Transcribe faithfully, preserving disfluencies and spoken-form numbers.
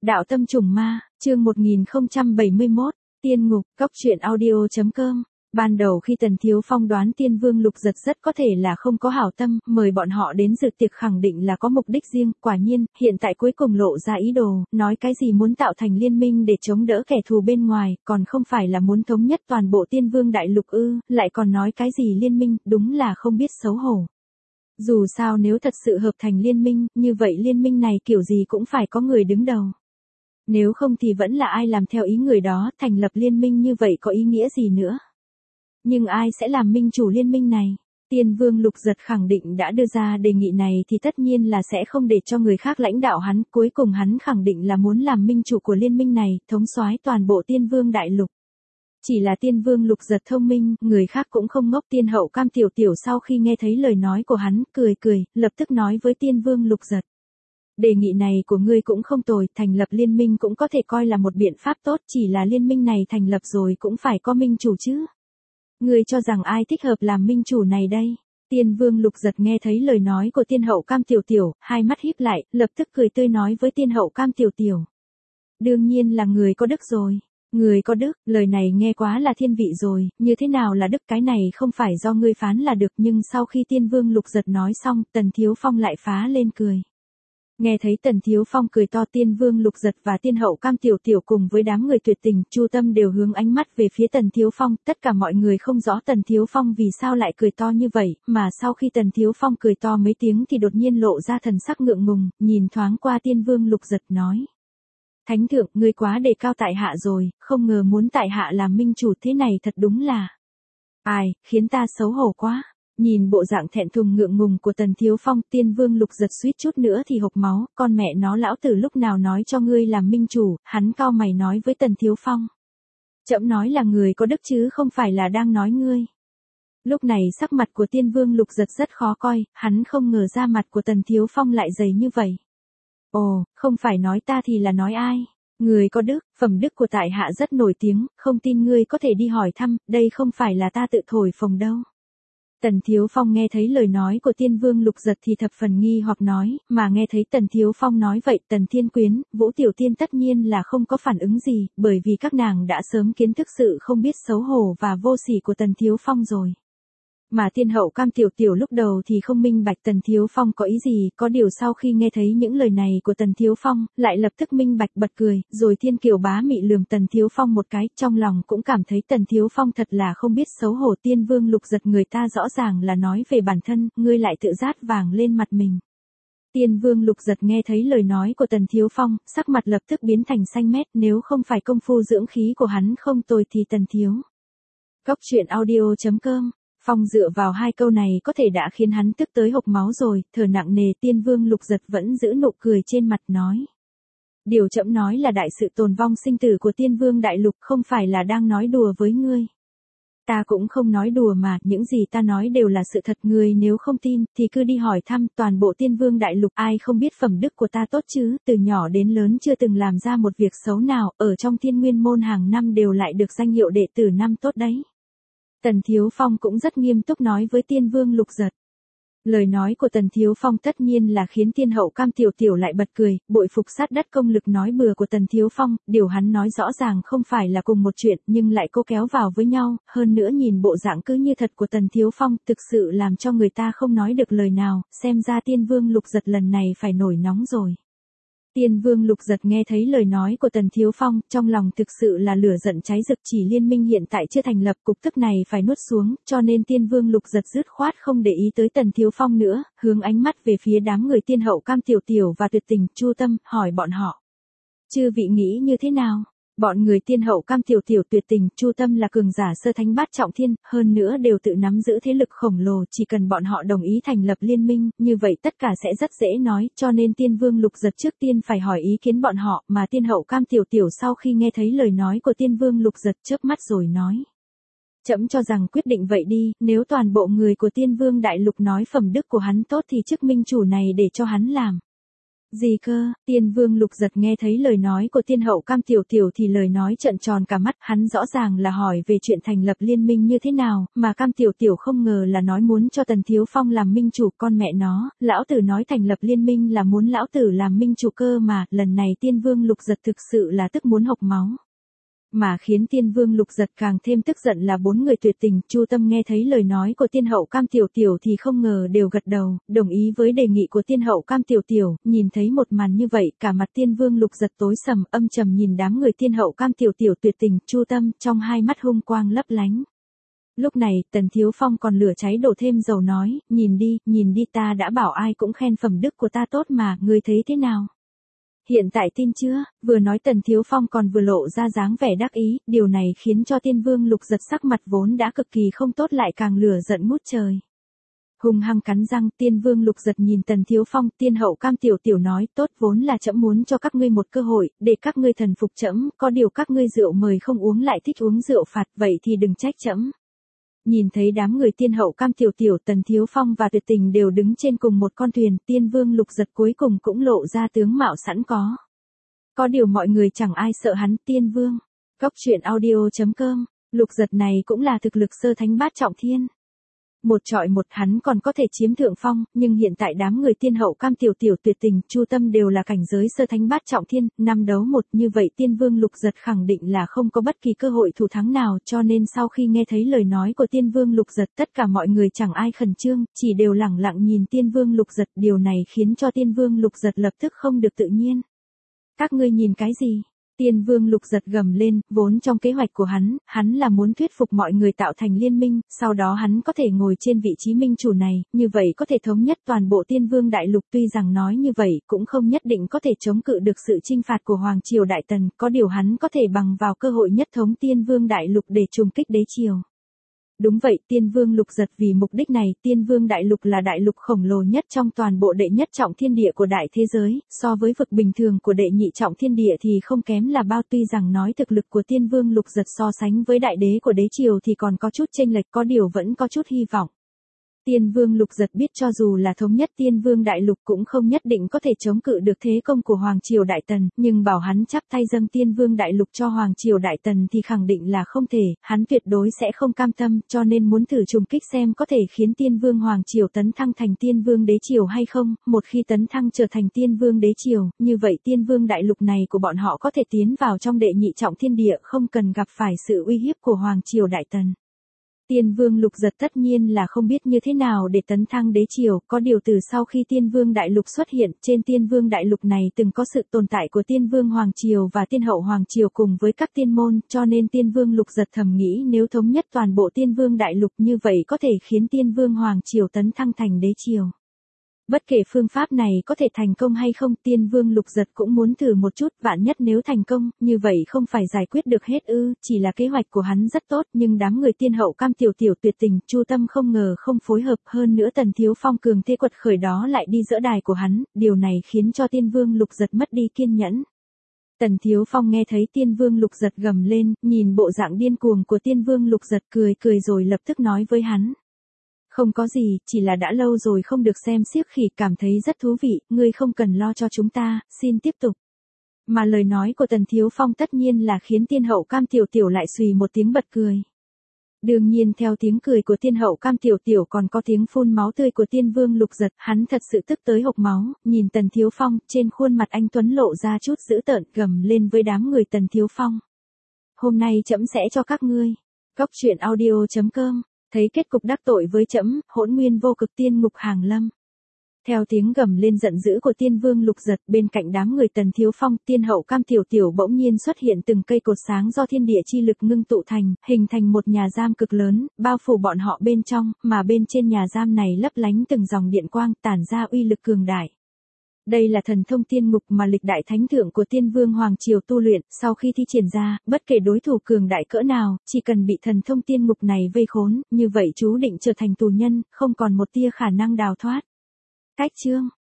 Đạo tâm trùng ma, chương một nghìn không trăm bảy mươi mốt, Tiên ngục, cóc truyện audio chấm com. Ban đầu khi Tần Thiếu Phong đoán Tiên Vương Lục Giật rất có thể là không có hảo tâm, mời bọn họ đến dự tiệc khẳng định là có mục đích riêng, quả nhiên, hiện tại cuối cùng lộ ra ý đồ, nói cái gì muốn tạo thành liên minh để chống đỡ kẻ thù bên ngoài, còn không phải là muốn thống nhất toàn bộ Tiên Vương Đại Lục ư, lại còn nói cái gì liên minh, đúng là không biết xấu hổ. Dù sao nếu thật sự hợp thành liên minh, như vậy liên minh này kiểu gì cũng phải có người đứng đầu. Nếu không thì vẫn là ai làm theo ý người đó, thành lập liên minh như vậy có ý nghĩa gì nữa. Nhưng ai sẽ làm minh chủ liên minh này? Tiên Vương Lục Giật khẳng định đã đưa ra đề nghị này thì tất nhiên là sẽ không để cho người khác lãnh đạo hắn, cuối cùng hắn khẳng định là muốn làm minh chủ của liên minh này, thống soái toàn bộ Tiên Vương Đại Lục. Chỉ là Tiên Vương Lục Giật thông minh, người khác cũng không ngốc. Tiên hậu Cam Tiểu Tiểu sau khi nghe thấy lời nói của hắn, cười cười, lập tức nói với Tiên Vương Lục Giật. Đề nghị này của ngươi cũng không tồi, thành lập liên minh cũng có thể coi là một biện pháp tốt, chỉ là liên minh này thành lập rồi cũng phải có minh chủ chứ. Ngươi cho rằng ai thích hợp làm minh chủ này đây? Tiên Vương Lục Giật nghe thấy lời nói của Tiên hậu Cam Tiểu Tiểu, hai mắt híp lại, lập tức cười tươi nói với Tiên hậu Cam Tiểu Tiểu. Đương nhiên là người có đức rồi. Người có đức, lời này nghe quá là thiên vị rồi, như thế nào là đức, cái này không phải do ngươi phán là được. Nhưng sau khi Tiên Vương Lục Giật nói xong, Tần Thiếu Phong lại phá lên cười. Nghe thấy Tần Thiếu Phong cười to, Tiên Vương Lục Giật và Tiên hậu Cam Tiểu Tiểu cùng với đám người tuyệt tình, Chu Tâm đều hướng ánh mắt về phía Tần Thiếu Phong, tất cả mọi người không rõ Tần Thiếu Phong vì sao lại cười to như vậy, mà sau khi Tần Thiếu Phong cười to mấy tiếng thì đột nhiên lộ ra thần sắc ngượng ngùng, nhìn thoáng qua Tiên Vương Lục Giật nói. Thánh thượng, ngươi quá đề cao tại hạ rồi, không ngờ muốn tại hạ làm minh chủ thế này thật đúng là. Ai, khiến ta xấu hổ quá. Nhìn bộ dạng thẹn thùng ngượng ngùng của Tần Thiếu Phong, Tiên Vương Lục Giật suýt chút nữa thì hộc máu, con mẹ nó lão tử lúc nào nói cho ngươi làm minh chủ, hắn cau mày nói với Tần Thiếu Phong. Trẫm nói là người có đức chứ không phải là đang nói ngươi. Lúc này sắc mặt của Tiên Vương Lục Giật rất khó coi, hắn không ngờ da mặt của Tần Thiếu Phong lại dày như vậy. Ồ, không phải nói ta thì là nói ai? Người có đức, phẩm đức của tại hạ rất nổi tiếng, không tin ngươi có thể đi hỏi thăm, đây không phải là ta tự thổi phồng đâu. Tần Thiếu Phong nghe thấy lời nói của Tiên Vương Lục Giật thì thập phần nghi hoặc nói, mà nghe thấy Tần Thiếu Phong nói vậy, Tần Thiên Quyến, Vũ Tiểu Tiên tất nhiên là không có phản ứng gì, bởi vì các nàng đã sớm kiến thức sự không biết xấu hổ và vô sỉ của Tần Thiếu Phong rồi. Mà Tiên hậu Cam Tiểu Tiểu lúc đầu thì không minh bạch Tần Thiếu Phong có ý gì, có điều sau khi nghe thấy những lời này của Tần Thiếu Phong, lại lập tức minh bạch bật cười, rồi Thiên Kiều bá mị lườm Tần Thiếu Phong một cái, trong lòng cũng cảm thấy Tần Thiếu Phong thật là không biết xấu hổ. Tiên Vương Lục Giật, người ta rõ ràng là nói về bản thân, ngươi lại tự rát vàng lên mặt mình. Tiên Vương Lục Giật nghe thấy lời nói của Tần Thiếu Phong, sắc mặt lập tức biến thành xanh mét, nếu không phải công phu dưỡng khí của hắn không tồi thì Tần Thiếu. Cóc truyện audio chấm com. Phong dựa vào hai câu này có thể đã khiến hắn tức tới hộc máu rồi, thở nặng nề. Tiên Vương Lục Giật vẫn giữ nụ cười trên mặt nói. Điều trẫm nói là đại sự tồn vong sinh tử của Tiên Vương Đại Lục, không phải là đang nói đùa với ngươi. Ta cũng không nói đùa mà, những gì ta nói đều là sự thật. Ngươi nếu không tin, thì cứ đi hỏi thăm toàn bộ Tiên Vương Đại Lục, ai không biết phẩm đức của ta tốt chứ, từ nhỏ đến lớn chưa từng làm ra một việc xấu nào, ở trong Thiên Nguyên Môn hàng năm đều lại được danh hiệu đệ tử năm tốt đấy. Tần Thiếu Phong cũng rất nghiêm túc nói với Tiên Vương Lục Giật. Lời nói của Tần Thiếu Phong tất nhiên là khiến Tiên hậu Cam Tiểu Tiểu lại bật cười, bội phục sát đất công lực nói bừa của Tần Thiếu Phong, điều hắn nói rõ ràng không phải là cùng một chuyện nhưng lại cố kéo vào với nhau, hơn nữa nhìn bộ dạng cứ như thật của Tần Thiếu Phong thực sự làm cho người ta không nói được lời nào, xem ra Tiên Vương Lục Giật lần này phải nổi nóng rồi. Tiên Vương Lục Giật nghe thấy lời nói của Tần Thiếu Phong, trong lòng thực sự là lửa giận cháy rực, chỉ liên minh hiện tại chưa thành lập, cục tức này phải nuốt xuống, cho nên Tiên Vương Lục Giật dứt khoát không để ý tới Tần Thiếu Phong nữa, hướng ánh mắt về phía đám người Tiên hậu Cam Tiểu Tiểu và tuyệt tình, Chu Tâm, hỏi bọn họ. Chư vị nghĩ như thế nào? Bọn người Tiên hậu Cam Tiểu Tiểu, tuyệt tình, Chu Tâm là cường giả sơ thánh bát trọng thiên, hơn nữa đều tự nắm giữ thế lực khổng lồ, chỉ cần bọn họ đồng ý thành lập liên minh, như vậy tất cả sẽ rất dễ nói, cho nên Tiên Vương Lục Giật trước tiên phải hỏi ý kiến bọn họ, mà Tiên hậu Cam Tiểu Tiểu sau khi nghe thấy lời nói của Tiên Vương Lục Giật chớp mắt rồi nói. Trẫm cho rằng quyết định vậy đi, nếu toàn bộ người của Tiên Vương Đại Lục nói phẩm đức của hắn tốt thì chức minh chủ này để cho hắn làm. Gì cơ? Tiên vương Lục Giật nghe thấy lời nói của tiên hậu Cam Tiểu Tiểu thì lời nói trợn tròn cả mắt, hắn rõ ràng là hỏi về chuyện thành lập liên minh như thế nào, mà Cam Tiểu Tiểu không ngờ là nói muốn cho Tần Thiếu Phong làm minh chủ. Con mẹ nó, lão tử nói thành lập liên minh là muốn lão tử làm minh chủ cơ mà, lần này tiên vương Lục Giật thực sự là tức muốn hộc máu. Mà khiến tiên vương Lục Giật càng thêm tức giận là bốn người tuyệt tình. Chu Tâm nghe thấy lời nói của tiên hậu Cam Tiểu Tiểu thì không ngờ đều gật đầu, đồng ý với đề nghị của tiên hậu Cam Tiểu Tiểu. Nhìn thấy một màn như vậy, cả mặt tiên vương Lục Giật tối sầm, âm trầm nhìn đám người tiên hậu Cam Tiểu Tiểu tuyệt tình. Chu Tâm trong hai mắt hung quang lấp lánh. Lúc này, Tần Thiếu Phong còn lửa cháy đổ thêm dầu nói, nhìn đi, nhìn đi, ta đã bảo ai cũng khen phẩm đức của ta tốt mà, ngươi thấy thế nào? Hiện tại tin chưa? Vừa nói Tần Thiếu Phong còn vừa lộ ra dáng vẻ đắc ý, điều này khiến cho tiên vương Lục Giật sắc mặt vốn đã cực kỳ không tốt lại càng lửa giận ngút trời. Hung hăng cắn răng, tiên vương Lục Giật nhìn Tần Thiếu Phong, tiên hậu Cam Tiểu Tiểu nói, tốt, vốn là trẫm muốn cho các ngươi một cơ hội, để các ngươi thần phục trẫm, có điều các ngươi rượu mời không uống lại thích uống rượu phạt, vậy thì đừng trách trẫm. Nhìn thấy đám người tiên hậu Cam Tiểu Tiểu, Tần Thiếu Phong và tuyệt tình đều đứng trên cùng một con thuyền, tiên vương Lục Giật cuối cùng cũng lộ ra tướng mạo sẵn có. Có điều mọi người chẳng ai sợ hắn, tiên vương. Cóc truyện audio chấm com, Lục Giật này cũng là thực lực sơ thánh bát trọng thiên. Một trọi một hắn còn có thể chiếm thượng phong, nhưng hiện tại đám người tiên hậu Cam Tiểu Tiểu, tuyệt tình, Chu Tâm đều là cảnh giới sơ thánh bát trọng thiên, năm đấu một, như vậy tiên vương Lục Giật khẳng định là không có bất kỳ cơ hội thủ thắng nào, cho nên sau khi nghe thấy lời nói của tiên vương Lục Giật, tất cả mọi người chẳng ai khẩn trương, chỉ đều lẳng lặng nhìn tiên vương Lục Giật, điều này khiến cho tiên vương Lục Giật lập tức không được tự nhiên. Các ngươi nhìn cái gì? Tiên vương Lục Giật gầm lên, vốn trong kế hoạch của hắn, hắn là muốn thuyết phục mọi người tạo thành liên minh, sau đó hắn có thể ngồi trên vị trí minh chủ này, như vậy có thể thống nhất toàn bộ tiên vương đại lục. Tuy rằng nói như vậy cũng không nhất định có thể chống cự được sự chinh phạt của Hoàng Triều Đại Tần, có điều hắn có thể bằng vào cơ hội nhất thống tiên vương đại lục để trùng kích đế triều. Đúng vậy, tiên vương Lục Giật vì mục đích này, tiên vương đại lục là đại lục khổng lồ nhất trong toàn bộ đệ nhất trọng thiên địa của đại thế giới, so với vực bình thường của đệ nhị trọng thiên địa thì không kém là bao. Tuy rằng nói thực lực của tiên vương Lục Giật so sánh với đại đế của đế triều thì còn có chút chênh lệch, có điều vẫn có chút hy vọng. Tiên vương Lục Giật biết cho dù là thống nhất tiên vương đại lục cũng không nhất định có thể chống cự được thế công của Hoàng Triều Đại Tần, nhưng bảo hắn chắp tay dâng tiên vương đại lục cho Hoàng Triều Đại Tần thì khẳng định là không thể, hắn tuyệt đối sẽ không cam tâm, cho nên muốn thử trùng kích xem có thể khiến tiên vương Hoàng Triều tấn thăng thành tiên vương đế triều hay không. Một khi tấn thăng trở thành tiên vương đế triều, như vậy tiên vương đại lục này của bọn họ có thể tiến vào trong đệ nhị trọng thiên địa, không cần gặp phải sự uy hiếp của Hoàng Triều Đại Tần. Tiên vương Lục Giật tất nhiên là không biết như thế nào để tấn thăng đế triều, có điều từ sau khi tiên vương đại lục xuất hiện, trên tiên vương đại lục này từng có sự tồn tại của tiên vương Hoàng Triều và tiên hậu Hoàng Triều cùng với các tiên môn, cho nên tiên vương Lục Giật thầm nghĩ nếu thống nhất toàn bộ tiên vương đại lục như vậy có thể khiến tiên vương Hoàng Triều tấn thăng thành đế triều. Bất kể phương pháp này có thể thành công hay không, tiên vương Lục Giật cũng muốn thử một chút, vạn nhất nếu thành công, như vậy không phải giải quyết được hết ư, chỉ là kế hoạch của hắn rất tốt, nhưng đám người tiên hậu Cam Tiểu Tiểu, tuyệt tình, Chu Tâm không ngờ không phối hợp, hơn nữa Tần Thiếu Phong cường thế quật khởi đó lại đi dỡ đài của hắn, điều này khiến cho tiên vương Lục Giật mất đi kiên nhẫn. Tần Thiếu Phong nghe thấy tiên vương Lục Giật gầm lên, nhìn bộ dạng điên cuồng của tiên vương Lục Giật cười cười rồi lập tức nói với hắn. Không có gì, chỉ là đã lâu rồi không được xem xiếc khỉ, cảm thấy rất thú vị, ngươi không cần lo cho chúng ta, xin tiếp tục. Mà lời nói của Tần Thiếu Phong tất nhiên là khiến tiên hậu Cam Tiểu Tiểu lại xùy một tiếng bật cười. Đương nhiên theo tiếng cười của tiên hậu Cam Tiểu Tiểu còn có tiếng phun máu tươi của tiên vương Lục Giật, hắn thật sự tức tới hộc máu, nhìn Tần Thiếu Phong, trên khuôn mặt anh tuấn lộ ra chút dữ tợn, gầm lên với đám người Tần Thiếu Phong. Hôm nay trẫm sẽ cho các ngươi. Cóc truyện audio chấm com. Thấy kết cục đắc tội với trẫm, hỗn nguyên vô cực tiên ngục hàng lâm. Theo tiếng gầm lên giận dữ của tiên vương Lục Giật, bên cạnh đám người Tần Thiếu Phong, tiên hậu Cam Tiểu Tiểu bỗng nhiên xuất hiện từng cây cột sáng do thiên địa chi lực ngưng tụ thành, hình thành một nhà giam cực lớn, bao phủ bọn họ bên trong, mà bên trên nhà giam này lấp lánh từng dòng điện quang, tản ra uy lực cường đại. Đây là thần thông tiên ngục mà lịch đại thánh thượng của tiên vương Hoàng Triều tu luyện, sau khi thi triển ra, bất kể đối thủ cường đại cỡ nào, chỉ cần bị thần thông tiên ngục này vây khốn, như vậy chú định trở thành tù nhân, không còn một tia khả năng đào thoát. Cách chương